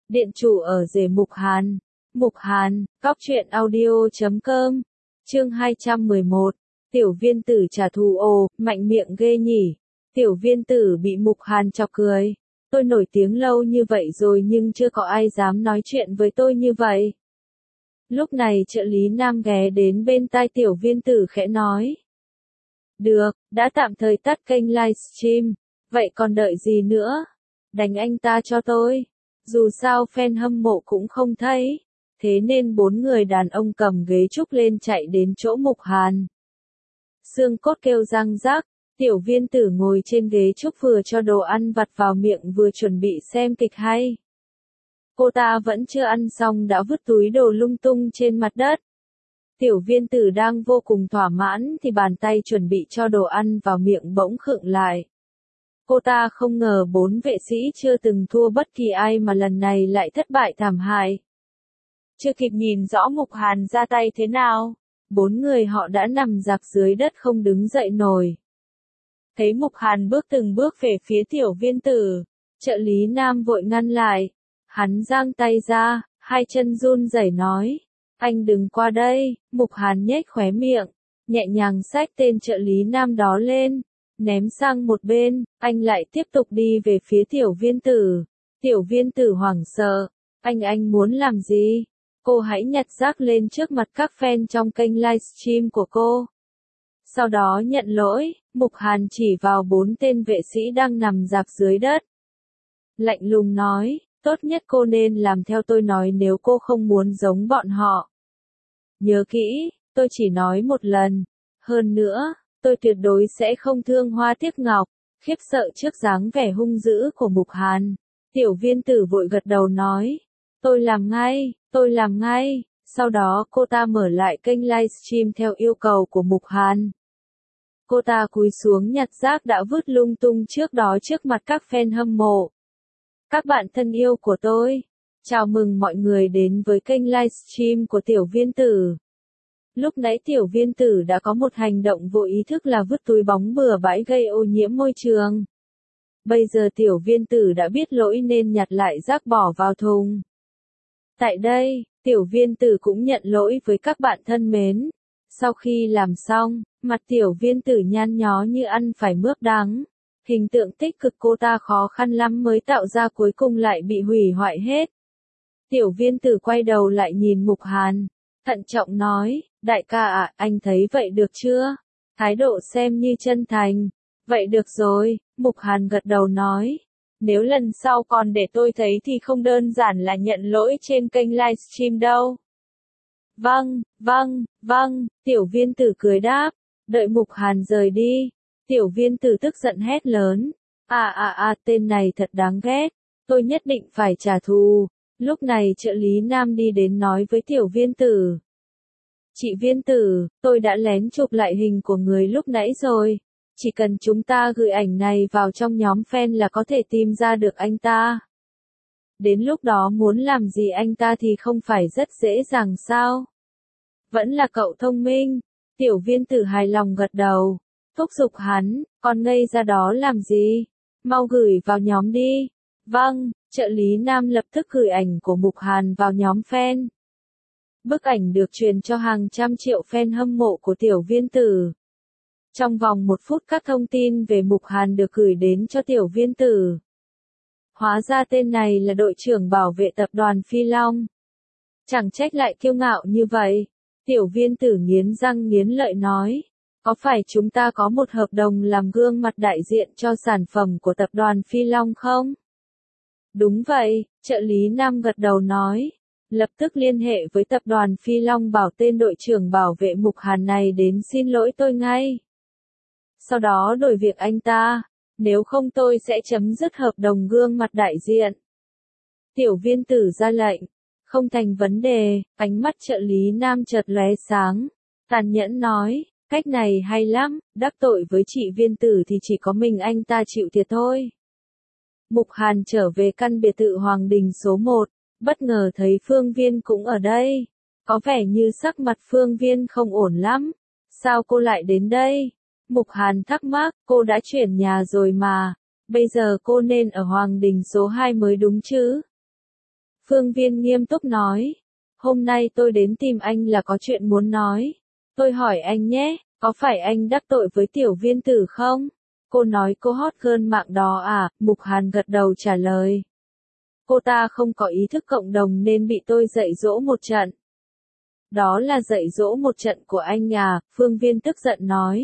Điện chủ ở rể Mục Hàn. Mục Hàn, cóc truyện audio.com. Chương 211. Tiểu viên tử trả thù. Ồ, mạnh miệng ghê nhỉ. Tiểu viên tử bị Mục Hàn chọc cười. Tôi nổi tiếng lâu như vậy rồi nhưng chưa có ai dám nói chuyện với tôi như vậy. Lúc này trợ lý Nam ghé đến bên tai tiểu viên tử khẽ nói. Được, đã tạm thời tắt kênh livestream. Vậy còn đợi gì nữa? Đánh anh ta cho tôi. Dù sao fan hâm mộ cũng không thấy. Thế nên 4 người đàn ông cầm ghế trúc lên chạy đến chỗ Mục Hàn. Xương cốt kêu răng rắc, tiểu viên tử ngồi trên ghế trúc vừa cho đồ ăn vặt vào miệng vừa chuẩn bị xem kịch hay. Cô ta vẫn chưa ăn xong đã vứt túi đồ lung tung trên mặt đất. Tiểu viên tử đang vô cùng thỏa mãn thì bàn tay chuẩn bị cho đồ ăn vào miệng bỗng khựng lại. Cô ta không ngờ 4 vệ sĩ chưa từng thua bất kỳ ai mà lần này lại thất bại thảm hại. Chưa kịp nhìn rõ Mục Hàn ra tay thế nào, 4 người họ đã nằm rạp dưới đất không đứng dậy nổi. Thấy Mục Hàn bước từng bước về phía tiểu viên tử, trợ lý Nam vội ngăn lại. Hắn giang tay ra, hai chân run rẩy nói, anh đừng qua đây. Mục Hàn nhếch khóe miệng, nhẹ nhàng xách tên trợ lý Nam đó lên, ném sang một bên, anh lại tiếp tục đi về phía tiểu viên tử. Tiểu viên tử hoảng sợ, anh muốn làm gì? Cô hãy nhặt rác lên trước mặt các fan trong kênh livestream của cô. Sau đó nhận lỗi, Mục Hàn chỉ vào 4 tên vệ sĩ đang nằm rạp dưới đất. Lạnh lùng nói, tốt nhất cô nên làm theo tôi nói nếu cô không muốn giống bọn họ. Nhớ kỹ, tôi chỉ nói một lần. Hơn nữa, tôi tuyệt đối sẽ không thương hoa tiếc ngọc. Khiếp sợ trước dáng vẻ hung dữ của Mục Hàn, tiểu viên tử vội gật đầu nói, tôi làm ngay. Sau đó cô ta mở lại kênh livestream theo yêu cầu của Mục Hàn. Cô ta cúi xuống nhặt rác đã vứt lung tung trước đó trước mặt các fan hâm mộ. Các bạn thân yêu của tôi, chào mừng mọi người đến với kênh livestream của tiểu viên tử. Lúc nãy tiểu viên tử đã có một hành động vô ý thức là vứt túi bóng bừa bãi gây ô nhiễm môi trường. Bây giờ tiểu viên tử đã biết lỗi nên nhặt lại rác bỏ vào thùng. Tại đây, tiểu viên tử cũng nhận lỗi với các bạn thân mến. Sau khi làm xong, mặt tiểu viên tử nhăn nhó như ăn phải mướp đắng. Hình tượng tích cực cô ta khó khăn lắm mới tạo ra cuối cùng lại bị hủy hoại hết. Tiểu viên tử quay đầu lại nhìn Mục Hàn, thận trọng nói, đại ca ạ, anh thấy vậy được chưa? Thái độ xem như chân thành. Vậy được rồi, Mục Hàn gật đầu nói. Nếu lần sau còn để tôi thấy thì không đơn giản là nhận lỗi trên kênh livestream đâu. Vâng, tiểu viên tử cười đáp. Đợi Mục Hàn rời đi, tiểu viên tử tức giận hét lớn. Tên này thật đáng ghét, tôi nhất định phải trả thù. Lúc này trợ lý Nam đi đến nói với tiểu viên tử. Chị viên tử, tôi đã lén chụp lại hình của người lúc nãy rồi. Chỉ cần chúng ta gửi ảnh này vào trong nhóm fan là có thể tìm ra được anh ta. Đến lúc đó muốn làm gì anh ta thì không phải rất dễ dàng sao? Vẫn là cậu thông minh. Tiểu viên tử hài lòng gật đầu. Thúc giục hắn, còn ngây ra đó làm gì? Mau gửi vào nhóm đi. Vâng, trợ lý Nam lập tức gửi ảnh của Mục Hàn vào nhóm fan. Bức ảnh được truyền cho hàng trăm triệu fan hâm mộ của tiểu viên tử. Trong vòng 1 phút các thông tin về Mục Hàn được gửi đến cho tiểu viên tử. Hóa ra tên này là đội trưởng bảo vệ tập đoàn Phi Long. Chẳng trách lại kiêu ngạo như vậy. Tiểu viên tử nghiến răng nghiến lợi nói. Có phải chúng ta có một hợp đồng làm gương mặt đại diện cho sản phẩm của tập đoàn Phi Long không? Đúng vậy, trợ lý Nam gật đầu nói. Lập tức liên hệ với tập đoàn Phi Long bảo tên đội trưởng bảo vệ Mục Hàn này đến xin lỗi tôi ngay. Sau đó đổi việc anh ta, nếu không tôi sẽ chấm dứt hợp đồng gương mặt đại diện. Tiểu viên tử ra lệnh, không thành vấn đề, ánh mắt trợ lý Nam chợt lóe sáng, tàn nhẫn nói, cách này hay lắm, đắc tội với chị viên tử thì chỉ có mình anh ta chịu thiệt thôi. Mục Hàn trở về căn biệt thự Hoàng Đình số 1, bất ngờ thấy Phương Viên cũng ở đây. Có vẻ như sắc mặt Phương Viên không ổn lắm. Sao cô lại đến đây? Mục Hàn thắc mắc, cô đã chuyển nhà rồi mà. Bây giờ cô nên ở Hoàng Đình số 2 mới đúng chứ? Phương Viên nghiêm túc nói. Hôm nay tôi đến tìm anh là có chuyện muốn nói. Tôi hỏi anh nhé, có phải anh đắc tội với Tiểu Viên Tử không? Cô nói cô hot girl mạng đó à? Mục Hàn gật đầu trả lời. Cô ta không có ý thức cộng đồng nên bị tôi dạy dỗ một trận. Đó là dạy dỗ một trận của anh à? Phương Viên tức giận nói.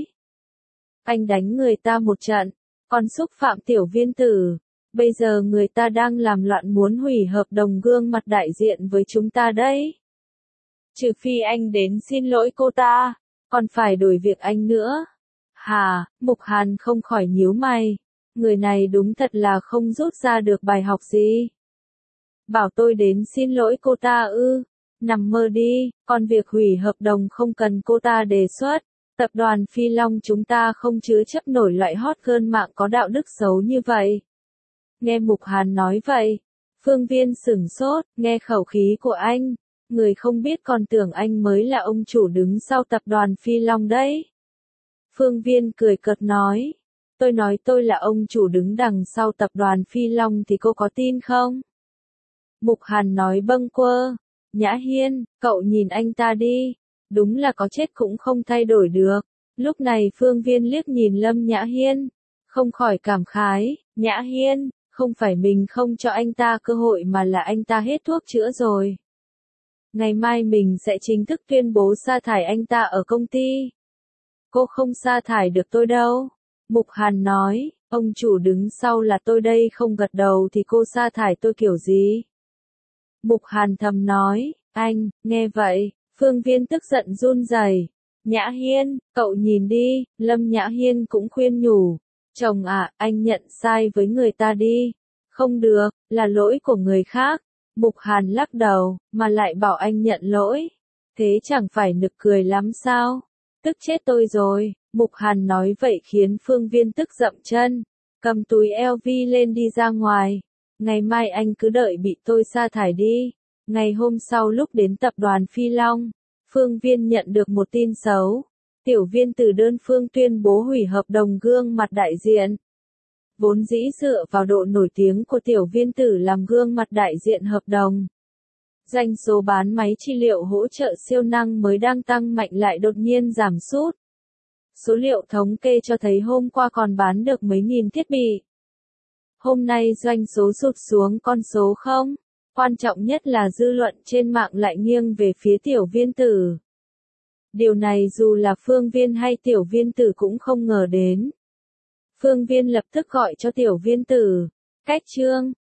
Anh đánh người ta một trận, còn xúc phạm Tiểu Viên Tử. Bây giờ người ta đang làm loạn muốn hủy hợp đồng gương mặt đại diện với chúng ta đấy. Trừ phi anh đến xin lỗi cô ta, còn phải đổi việc anh nữa. Hà, Mục Hàn không khỏi nhíu mày. Người này đúng thật là không rút ra được bài học gì. Bảo tôi đến xin lỗi cô ta ư? Nằm mơ đi, còn việc hủy hợp đồng không cần cô ta đề xuất. Tập đoàn Phi Long chúng ta không chứa chấp nổi loại hot girl mạng có đạo đức xấu như vậy. Nghe Mục Hàn nói vậy, Phương Viên sửng sốt, nghe khẩu khí của anh. Người không biết còn tưởng anh mới là ông chủ đứng sau tập đoàn Phi Long đấy. Phương Viên cười cợt nói. Tôi nói tôi là ông chủ đứng đằng sau tập đoàn Phi Long thì cô có tin không? Mục Hàn nói bâng quơ. Nhã Hiên, cậu nhìn anh ta đi. Đúng là có chết cũng không thay đổi được. Lúc này Phương Viên liếc nhìn Lâm Nhã Hiên. Không khỏi cảm khái. Nhã Hiên, không phải mình không cho anh ta cơ hội mà là anh ta hết thuốc chữa rồi. Ngày mai mình sẽ chính thức tuyên bố sa thải anh ta ở công ty. Cô không sa thải được tôi đâu. Mục Hàn nói, ông chủ đứng sau là tôi đây, không gật đầu thì cô sa thải tôi kiểu gì? Mục Hàn thầm nói, anh, nghe vậy, Phương Viên tức giận run rẩy. Nhã Hiên, cậu nhìn đi, Lâm Nhã Hiên cũng khuyên nhủ. Chồng à, anh nhận sai với người ta đi. Không được, là lỗi của người khác. Mục Hàn lắc đầu, mà lại bảo anh nhận lỗi. Thế chẳng phải nực cười lắm sao? Tức chết tôi rồi. Mục Hàn nói vậy khiến Phương Viên tức dậm chân. Cầm túi LV lên đi ra ngoài. Ngày mai anh cứ đợi bị tôi sa thải đi. Ngày hôm sau lúc đến tập đoàn Phi Long, Phương Viên nhận được một tin xấu. Tiểu Viên Tử đơn phương tuyên bố hủy hợp đồng gương mặt đại diện. Vốn dĩ dựa vào độ nổi tiếng của Tiểu Viên Tử làm gương mặt đại diện hợp đồng. Doanh số bán máy trị liệu hỗ trợ siêu năng mới đang tăng mạnh lại đột nhiên giảm sút. Số liệu thống kê cho thấy hôm qua còn bán được mấy nghìn thiết bị. Hôm nay doanh số sụt xuống con số 0. Quan trọng nhất là dư luận trên mạng lại nghiêng về phía Tiểu Viên Tử. Điều này dù là Phương Viên hay Tiểu Viên Tử cũng không ngờ đến. Phương Viên lập tức gọi cho Tiểu Viên Tử. Cách chương